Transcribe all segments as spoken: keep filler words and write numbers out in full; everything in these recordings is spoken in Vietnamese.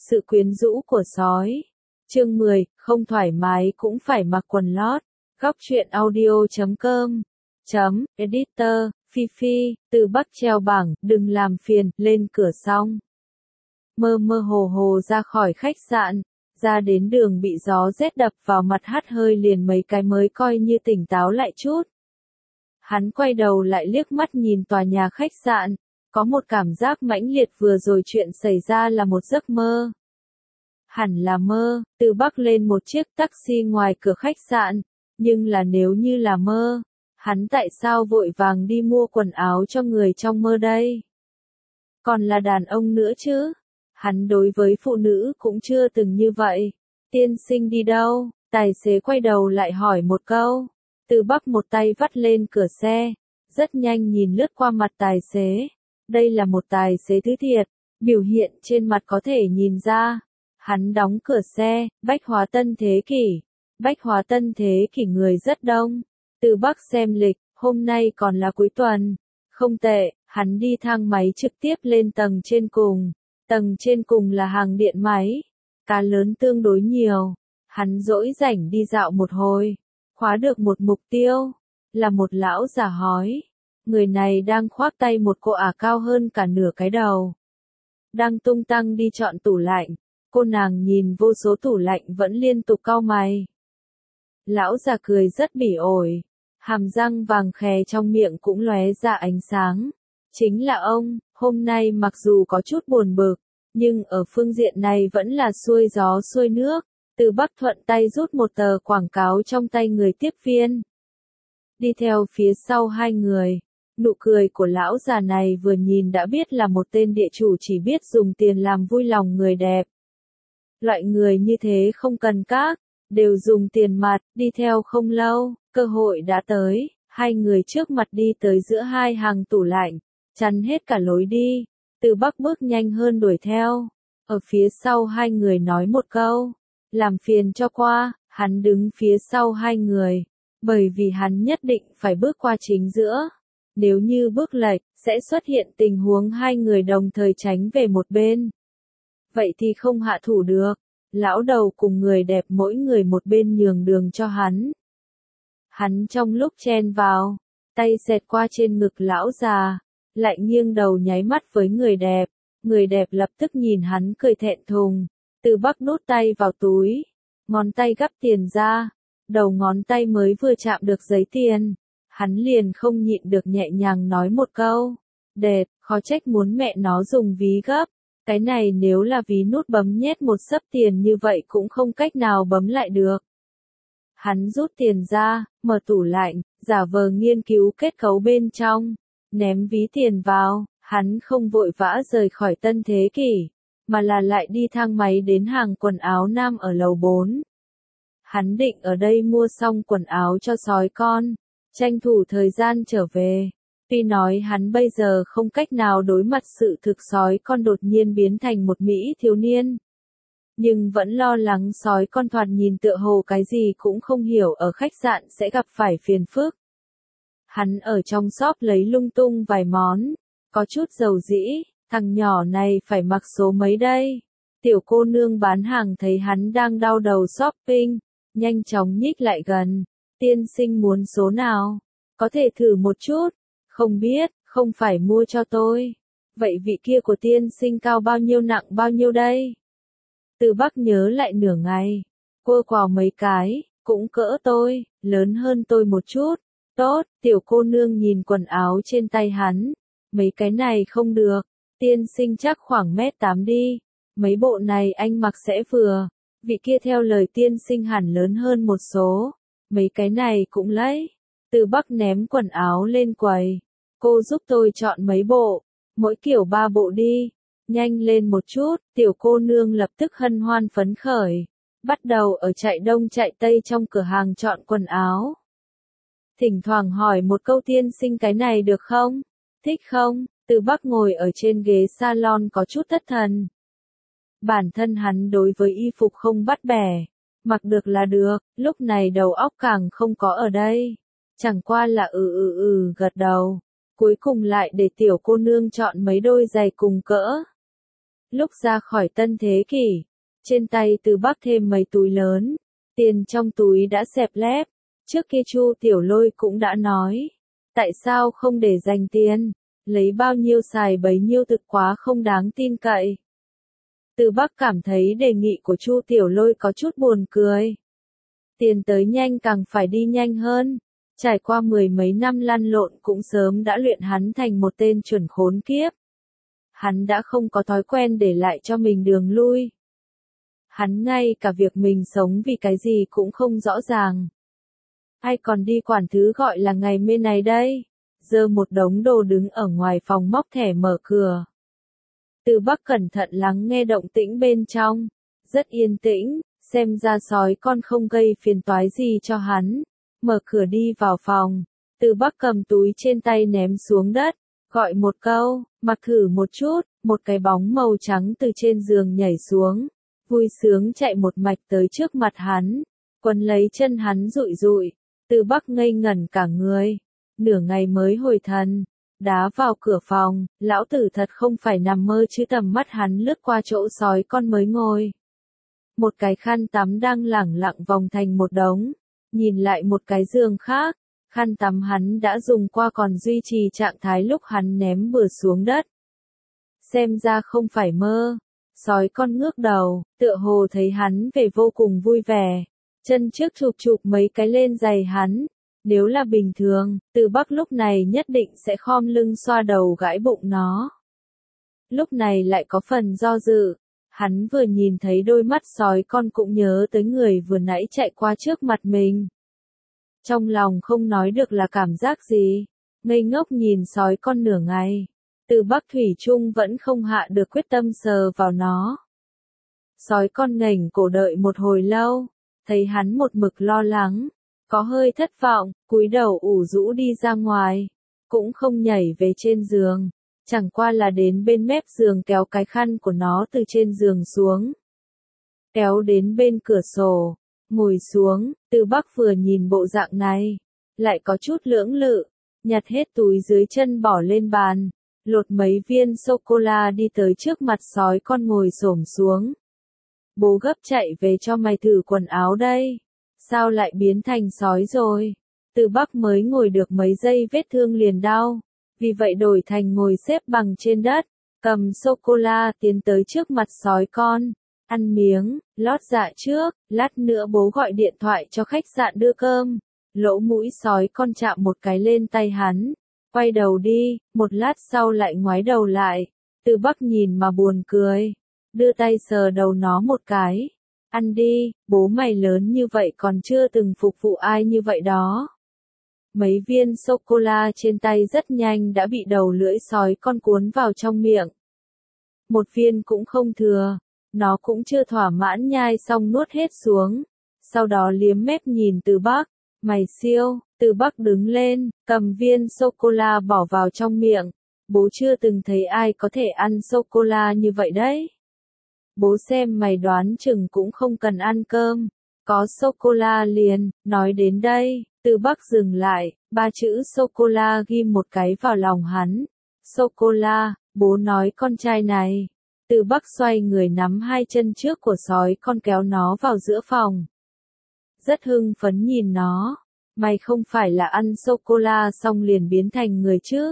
Sự quyến rũ của sói. Chương mười, không thoải mái cũng phải mặc quần lót. Góc truyện audio chấm com. Chấm, editor, Phi Phi, từ Bắc treo bảng, đừng làm phiền, lên cửa xong. Mơ mơ hồ hồ ra khỏi khách sạn, ra đến đường bị gió rét đập vào mặt hắt hơi liền mấy cái mới coi như tỉnh táo lại chút. Hắn quay đầu lại liếc mắt nhìn tòa nhà khách sạn, có một cảm giác mãnh liệt vừa rồi chuyện xảy ra là một giấc mơ. Hẳn là mơ, từ Bắc lên một chiếc taxi ngoài cửa khách sạn, nhưng là nếu như là mơ, hắn tại sao vội vàng đi mua quần áo cho người trong mơ đây? Còn là đàn ông nữa chứ? Hắn đối với phụ nữ cũng chưa từng như vậy. Tiên sinh đi đâu? Tài xế quay đầu lại hỏi một câu. Từ Bắc một tay vắt lên cửa xe, rất nhanh nhìn lướt qua mặt tài xế. Đây là một tài xế thứ thiệt, biểu hiện trên mặt có thể nhìn ra. Hắn đóng cửa xe, Bách Hóa Tân Thế Kỷ. Bách Hóa Tân Thế Kỷ người rất đông. Từ Bắc xem lịch, hôm nay còn là cuối tuần. Không tệ, hắn đi thang máy trực tiếp lên tầng trên cùng. Tầng trên cùng là hàng điện máy. Cá lớn tương đối nhiều. Hắn dỗi rảnh đi dạo một hồi. Khóa được một mục tiêu. Là một lão già hói. Người này đang khoác tay một cô ả cao hơn cả nửa cái đầu. Đang tung tăng đi chọn tủ lạnh. Cô nàng nhìn vô số tủ lạnh vẫn liên tục cau mày. Lão già cười rất bỉ ổi. Hàm răng vàng khè trong miệng cũng lóe ra ánh sáng. Chính là ông, hôm nay mặc dù có chút buồn bực, nhưng ở phương diện này vẫn là xuôi gió xuôi nước. Từ Bắc thuận tay rút một tờ quảng cáo trong tay người tiếp viên. Đi theo phía sau hai người. Nụ cười của lão già này vừa nhìn đã biết là một tên địa chủ chỉ biết dùng tiền làm vui lòng người đẹp. Loại người như thế không cần các, đều dùng tiền mặt, đi theo không lâu, cơ hội đã tới, hai người trước mặt đi tới giữa hai hàng tủ lạnh, chắn hết cả lối đi. Từ Bắc bước nhanh hơn đuổi theo, ở phía sau hai người nói một câu, làm phiền cho qua, hắn đứng phía sau hai người, bởi vì hắn nhất định phải bước qua chính giữa. Nếu như bước lệch, sẽ xuất hiện tình huống hai người đồng thời tránh về một bên. Vậy thì không hạ thủ được. Lão đầu cùng người đẹp mỗi người một bên nhường đường cho hắn. Hắn trong lúc chen vào, tay xẹt qua trên ngực lão già, lại nghiêng đầu nháy mắt với người đẹp. Người đẹp lập tức nhìn hắn cười thẹn thùng. Từ Bắc đút tay vào túi, ngón tay gắp tiền ra, đầu ngón tay mới vừa chạm được giấy tiền. Hắn liền không nhịn được nhẹ nhàng nói một câu. Đẹp, khó trách muốn mẹ nó dùng ví gấp. Cái này nếu là ví nút bấm nhét một xấp tiền như vậy cũng không cách nào bấm lại được. Hắn rút tiền ra, mở tủ lạnh, giả vờ nghiên cứu kết cấu bên trong, ném ví tiền vào. Hắn không vội vã rời khỏi Tân Thế Kỷ, mà là lại đi thang máy đến hàng quần áo nam ở lầu bốn. Hắn định ở đây mua xong quần áo cho sói con, tranh thủ thời gian trở về. Tuy nói hắn bây giờ không cách nào đối mặt sự thực sói con đột nhiên biến thành một mỹ thiếu niên. Nhưng vẫn lo lắng sói con thoạt nhìn tựa hồ cái gì cũng không hiểu ở khách sạn sẽ gặp phải phiền phức. Hắn ở trong shop lấy lung tung vài món, có chút dầu dĩ, thằng nhỏ này phải mặc số mấy đây. Tiểu cô nương bán hàng thấy hắn đang đau đầu shopping, nhanh chóng nhích lại gần. Tiên sinh muốn số nào? Có thể thử một chút. Không biết, không phải mua cho tôi. Vậy vị kia của tiên sinh cao bao nhiêu nặng bao nhiêu đây? Từ Bắc nhớ lại nửa ngày. Quơ quào mấy cái, cũng cỡ tôi, lớn hơn tôi một chút. Tốt, tiểu cô nương nhìn quần áo trên tay hắn. Mấy cái này không được, tiên sinh chắc khoảng mét tám đi. Mấy bộ này anh mặc sẽ vừa. Vị kia theo lời tiên sinh hẳn lớn hơn một số. Mấy cái này cũng lấy. Từ Bắc ném quần áo lên quầy. Cô giúp tôi chọn mấy bộ, mỗi kiểu ba bộ đi. Nhanh lên một chút, tiểu cô nương lập tức hân hoan phấn khởi. Bắt đầu ở chạy đông chạy tây trong cửa hàng chọn quần áo. Thỉnh thoảng hỏi một câu tiên sinh cái này được không? Thích không? Từ Bắc ngồi ở trên ghế salon có chút thất thần. Bản thân hắn đối với y phục không bắt bẻ. Mặc được là được, lúc này đầu óc càng không có ở đây. Chẳng qua là ừ ừ ừ gật đầu. Cuối cùng lại để tiểu cô nương chọn mấy đôi giày cùng cỡ. Lúc ra khỏi Tân Thế Kỷ, trên tay Từ Bắc thêm mấy túi lớn, tiền trong túi đã xẹp lép. Trước kia Chu Tiểu Lôi cũng đã nói, tại sao không để dành tiền, lấy bao nhiêu xài bấy nhiêu thực quá không đáng tin cậy. Từ Bắc cảm thấy đề nghị của Chu Tiểu Lôi có chút buồn cười. Tiền tới nhanh càng phải đi nhanh hơn. Trải qua mười mấy năm lăn lộn cũng sớm đã luyện hắn thành một tên chuẩn khốn kiếp. Hắn đã không có thói quen để lại cho mình đường lui. Hắn ngay cả việc mình sống vì cái gì cũng không rõ ràng. Ai còn đi quản thứ gọi là ngày mê này đây? Giơ một đống đồ đứng ở ngoài phòng móc thẻ mở cửa. Từ Bắc cẩn thận lắng nghe động tĩnh bên trong. Rất yên tĩnh, xem ra sói con không gây phiền toái gì cho hắn. Mở cửa đi vào phòng. Từ Bắc cầm túi trên tay ném xuống đất. Gọi một câu, mặc thử một chút, một cái bóng màu trắng từ trên giường nhảy xuống. Vui sướng chạy một mạch tới trước mặt hắn. Quấn lấy chân hắn rụi rụi. Từ Bắc ngây ngẩn cả người. Nửa ngày mới hồi thần. Đá vào cửa phòng, lão tử thật không phải nằm mơ chứ tầm mắt hắn lướt qua chỗ sói con mới ngồi. Một cái khăn tắm đang lẳng lặng vòng thành một đống. Nhìn lại một cái giường khác, khăn tắm hắn đã dùng qua còn duy trì trạng thái lúc hắn ném bừa xuống đất. Xem ra không phải mơ. Sói con ngước đầu, tựa hồ thấy hắn về vô cùng vui vẻ. Chân trước chụp chụp mấy cái lên giày hắn. Nếu là bình thường, Từ Bắc lúc này nhất định sẽ khom lưng xoa đầu gãi bụng nó. Lúc này lại có phần do dự. Hắn vừa nhìn thấy đôi mắt sói con cũng nhớ tới người vừa nãy chạy qua trước mặt mình. Trong lòng không nói được là cảm giác gì. Ngây ngốc nhìn sói con nửa ngày. Từ Bắc thủy chung vẫn không hạ được quyết tâm sờ vào nó. Sói con ngẩng cổ đợi một hồi lâu. Thấy hắn một mực lo lắng. Có hơi thất vọng, cúi đầu ủ rũ đi ra ngoài. Cũng không nhảy về trên giường. Chẳng qua là đến bên mép giường kéo cái khăn của nó từ trên giường xuống. Kéo đến bên cửa sổ. Ngồi xuống, Từ Bắc vừa nhìn bộ dạng này. Lại có chút lưỡng lự. Nhặt hết túi dưới chân bỏ lên bàn. Lột mấy viên sô-cô-la đi tới trước mặt sói con ngồi xổm xuống. Bố gấp chạy về cho mày thử quần áo đây. Sao lại biến thành sói rồi? Từ Bắc mới ngồi được mấy giây vết thương liền đau. Vì vậy đổi thành ngồi xếp bằng trên đất. Cầm sô-cô-la tiến tới trước mặt sói con. Ăn miếng, lót dạ trước, lát nữa bố gọi điện thoại cho khách sạn đưa cơm. Lỗ mũi sói con chạm một cái lên tay hắn. Quay đầu đi, một lát sau lại ngoái đầu lại. Từ Bắc nhìn mà buồn cười. Đưa tay sờ đầu nó một cái. Ăn đi, bố mày lớn như vậy còn chưa từng phục vụ ai như vậy đó. Mấy viên sô-cô-la trên tay rất nhanh đã bị đầu lưỡi sói con cuốn vào trong miệng. Một viên cũng không thừa. Nó cũng chưa thỏa mãn nhai xong nuốt hết xuống. Sau đó liếm mép nhìn Từ Bắc. Mày siêu, Từ Bắc đứng lên, cầm viên sô-cô-la bỏ vào trong miệng. Bố chưa từng thấy ai có thể ăn sô-cô-la như vậy đấy. Bố xem mày đoán chừng cũng không cần ăn cơm. Có sô-cô-la liền, nói đến đây, Từ Bắc dừng lại, ba chữ sô-cô-la ghim một cái vào lòng hắn. Sô-cô-la, bố nói con trai này. Từ Bắc xoay người nắm hai chân trước của sói con kéo nó vào giữa phòng. Rất hưng phấn nhìn nó. Mày không phải là ăn sô-cô-la xong liền biến thành người chứ?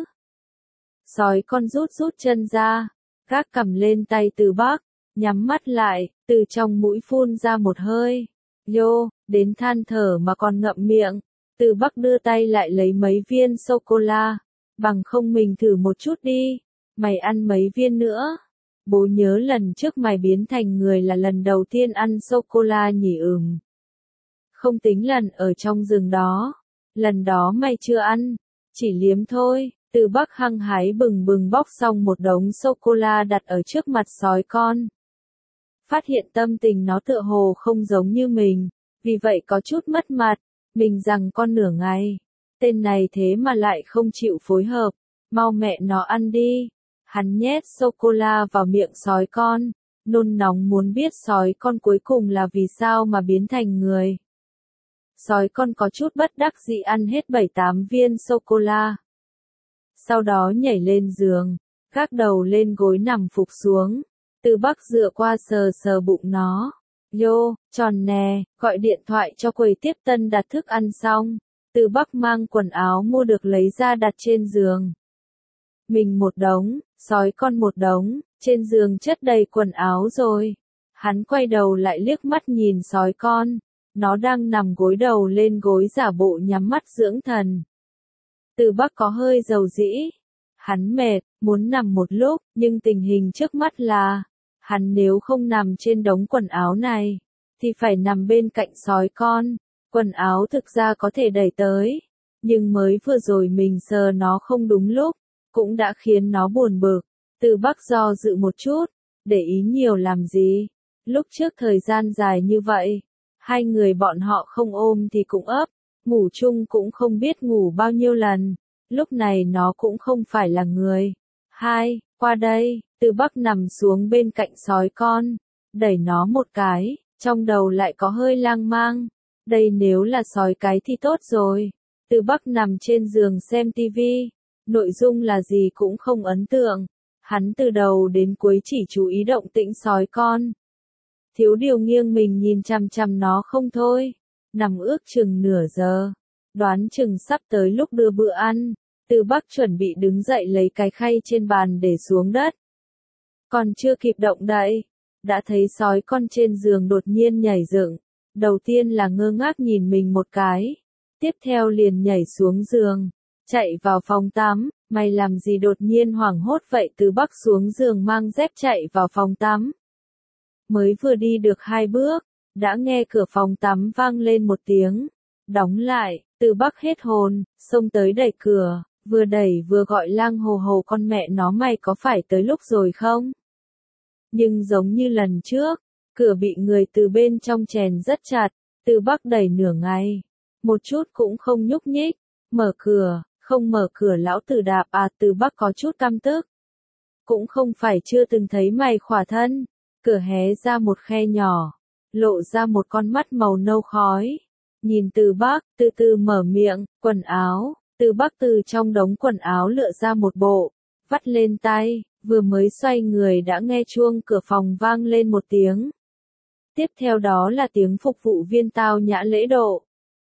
Sói con rút rút chân ra, gác cầm lên tay Từ Bắc, nhắm mắt lại, từ trong mũi phun ra một hơi. Yô, đến than thở mà còn ngậm miệng. Từ Bắc đưa tay lại lấy mấy viên sô-cô-la. Bằng không mình thử một chút đi. Mày ăn mấy viên nữa. Bố nhớ lần trước mày biến thành người là lần đầu tiên ăn sô-cô-la nhỉ ừm. Không tính lần ở trong rừng đó. Lần đó mày chưa ăn. Chỉ liếm thôi. Từ Bắc hăng hái bừng bừng bóc xong một đống sô-cô-la đặt ở trước mặt sói con. Phát hiện tâm tình nó tựa hồ không giống như mình. Vì vậy có chút mất mặt. Mình rằng con nửa ngày. Tên này thế mà lại không chịu phối hợp. Mau mẹ nó ăn đi. Hắn nhét sô-cô-la vào miệng sói con. Nôn nóng muốn biết sói con cuối cùng là vì sao mà biến thành người. Sói con có chút bất đắc dĩ ăn hết bảy tám viên sô-cô-la. Sau đó nhảy lên giường, gác đầu lên gối nằm phục xuống. Từ Bắc dựa qua sờ sờ bụng nó. Yo, tròn nè, gọi điện thoại cho quầy tiếp tân đặt thức ăn xong. Từ Bắc mang quần áo mua được lấy ra đặt trên giường. Mình một đống, sói con một đống, trên giường chất đầy quần áo rồi. Hắn quay đầu lại liếc mắt nhìn sói con. Nó đang nằm gối đầu lên gối giả bộ nhắm mắt dưỡng thần. Từ Bắc có hơi dầu dĩ. Hắn mệt, muốn nằm một lúc, nhưng tình hình trước mắt là, hắn nếu không nằm trên đống quần áo này, thì phải nằm bên cạnh sói con. Quần áo thực ra có thể đẩy tới, nhưng mới vừa rồi mình sờ nó không đúng lúc, cũng đã khiến nó buồn bực. Từ Bắc do dự một chút, để ý nhiều làm gì. Lúc trước thời gian dài như vậy, hai người bọn họ không ôm thì cũng ấp, ngủ chung cũng không biết ngủ bao nhiêu lần. Lúc này nó cũng không phải là người. Hai, qua đây, Từ Bắc nằm xuống bên cạnh sói con, đẩy nó một cái, trong đầu lại có hơi lang mang. Đây nếu là sói cái thì tốt rồi. Từ Bắc nằm trên giường xem tivi, nội dung là gì cũng không ấn tượng. Hắn từ đầu đến cuối chỉ chú ý động tĩnh sói con. Thiếu điều nghiêng mình nhìn chằm chằm nó không thôi. Nằm ước chừng nửa giờ. Đoán chừng sắp tới lúc đưa bữa ăn. Từ Bắc chuẩn bị đứng dậy lấy cái khay trên bàn để xuống đất. Còn chưa kịp động đậy, đã thấy sói con trên giường đột nhiên nhảy dựng. Đầu tiên là ngơ ngác nhìn mình một cái. Tiếp theo liền nhảy xuống giường. Chạy vào phòng tắm. Mày làm gì đột nhiên hoảng hốt vậy? Từ Bắc xuống giường mang dép chạy vào phòng tắm. Mới vừa đi được hai bước, đã nghe cửa phòng tắm vang lên một tiếng. Đóng lại, Từ Bắc hết hồn, xông tới đẩy cửa, vừa đẩy vừa gọi lang hồ hồ con mẹ nó mày có phải tới lúc rồi không? Nhưng giống như lần trước, cửa bị người từ bên trong chèn rất chặt, Từ Bắc đẩy nửa ngày, một chút cũng không nhúc nhích, mở cửa, không mở cửa lão tử đạp à. Từ Bắc có chút căm tức. Cũng không phải chưa từng thấy mày khỏa thân, cửa hé ra một khe nhỏ, lộ ra một con mắt màu nâu khói. Nhìn Từ Bắc, từ từ mở miệng, quần áo. Từ Bắc từ trong đống quần áo lựa ra một bộ, vắt lên tay, vừa mới xoay người đã nghe chuông cửa phòng vang lên một tiếng. Tiếp theo đó là tiếng phục vụ viên tao nhã lễ độ.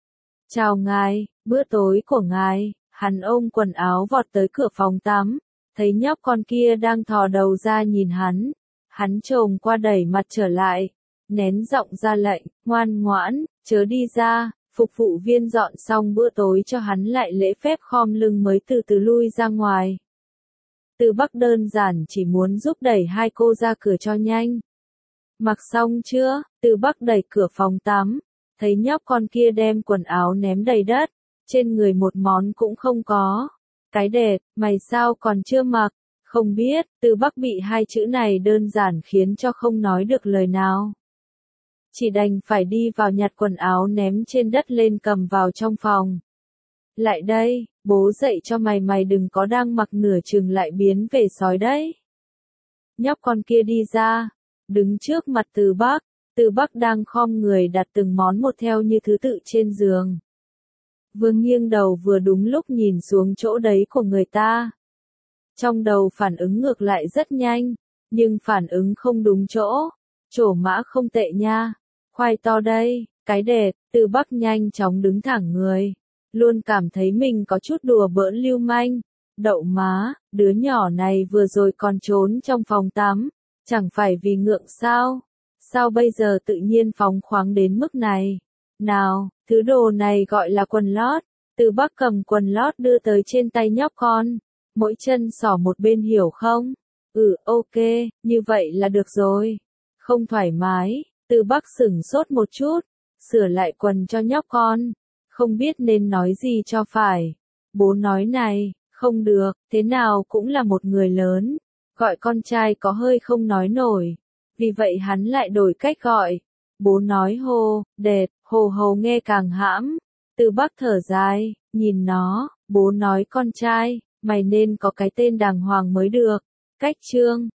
Chào ngài, bữa tối của ngài. Hắn ôm quần áo vọt tới cửa phòng tắm, thấy nhóc con kia đang thò đầu ra nhìn hắn. Hắn chồm qua đẩy mặt trở lại, nén giọng ra lệnh, ngoan ngoãn, chớ đi ra. Phục vụ viên dọn xong bữa tối cho hắn lại lễ phép khom lưng mới từ từ lui ra ngoài. Từ Bắc đơn giản chỉ muốn giúp đẩy hai cô ra cửa cho nhanh. Mặc xong chưa? Từ Bắc đẩy cửa phòng tắm, thấy nhóc con kia đem quần áo ném đầy đất, trên người một món cũng không có. Cái đẹp, mày sao còn chưa mặc? Không biết. Từ Bắc bị hai chữ này đơn giản khiến cho không nói được lời nào. Chỉ đành phải đi vào nhặt quần áo ném trên đất lên cầm vào trong phòng. Lại đây, bố dạy cho mày mày đừng có đang mặc nửa chừng lại biến về sói đấy. Nhóc con kia đi ra, đứng trước mặt Từ Bắc. Từ Bắc đang khom người đặt từng món một theo như thứ tự trên giường. Vừa nghiêng đầu vừa đúng lúc nhìn xuống chỗ đấy của người ta. Trong đầu phản ứng ngược lại rất nhanh, nhưng phản ứng không đúng chỗ. Trổ mã không tệ nha. Khoai to đây, cái đẹp. Từ Bắc nhanh chóng đứng thẳng người. Luôn cảm thấy mình có chút đùa bỡn lưu manh. Đậu má, đứa nhỏ này vừa rồi còn trốn trong phòng tắm. Chẳng phải vì ngượng sao? Sao bây giờ tự nhiên phóng khoáng đến mức này? Nào, thứ đồ này gọi là quần lót. Từ Bắc cầm quần lót đưa tới trên tay nhóc con. Mỗi chân xỏ một bên hiểu không? Ừ, ok, như vậy là được rồi. Không thoải mái. Từ Bắc sửng sốt một chút, sửa lại quần cho nhóc con. Không biết nên nói gì cho phải. Bố nói này, không được, thế nào cũng là một người lớn. Gọi con trai có hơi không nói nổi. Vì vậy hắn lại đổi cách gọi. Bố nói hồ, đẹp, hồ hồ nghe càng hãm. Từ Bắc thở dài, nhìn nó, bố nói con trai, mày nên có cái tên đàng hoàng mới được. Cách chương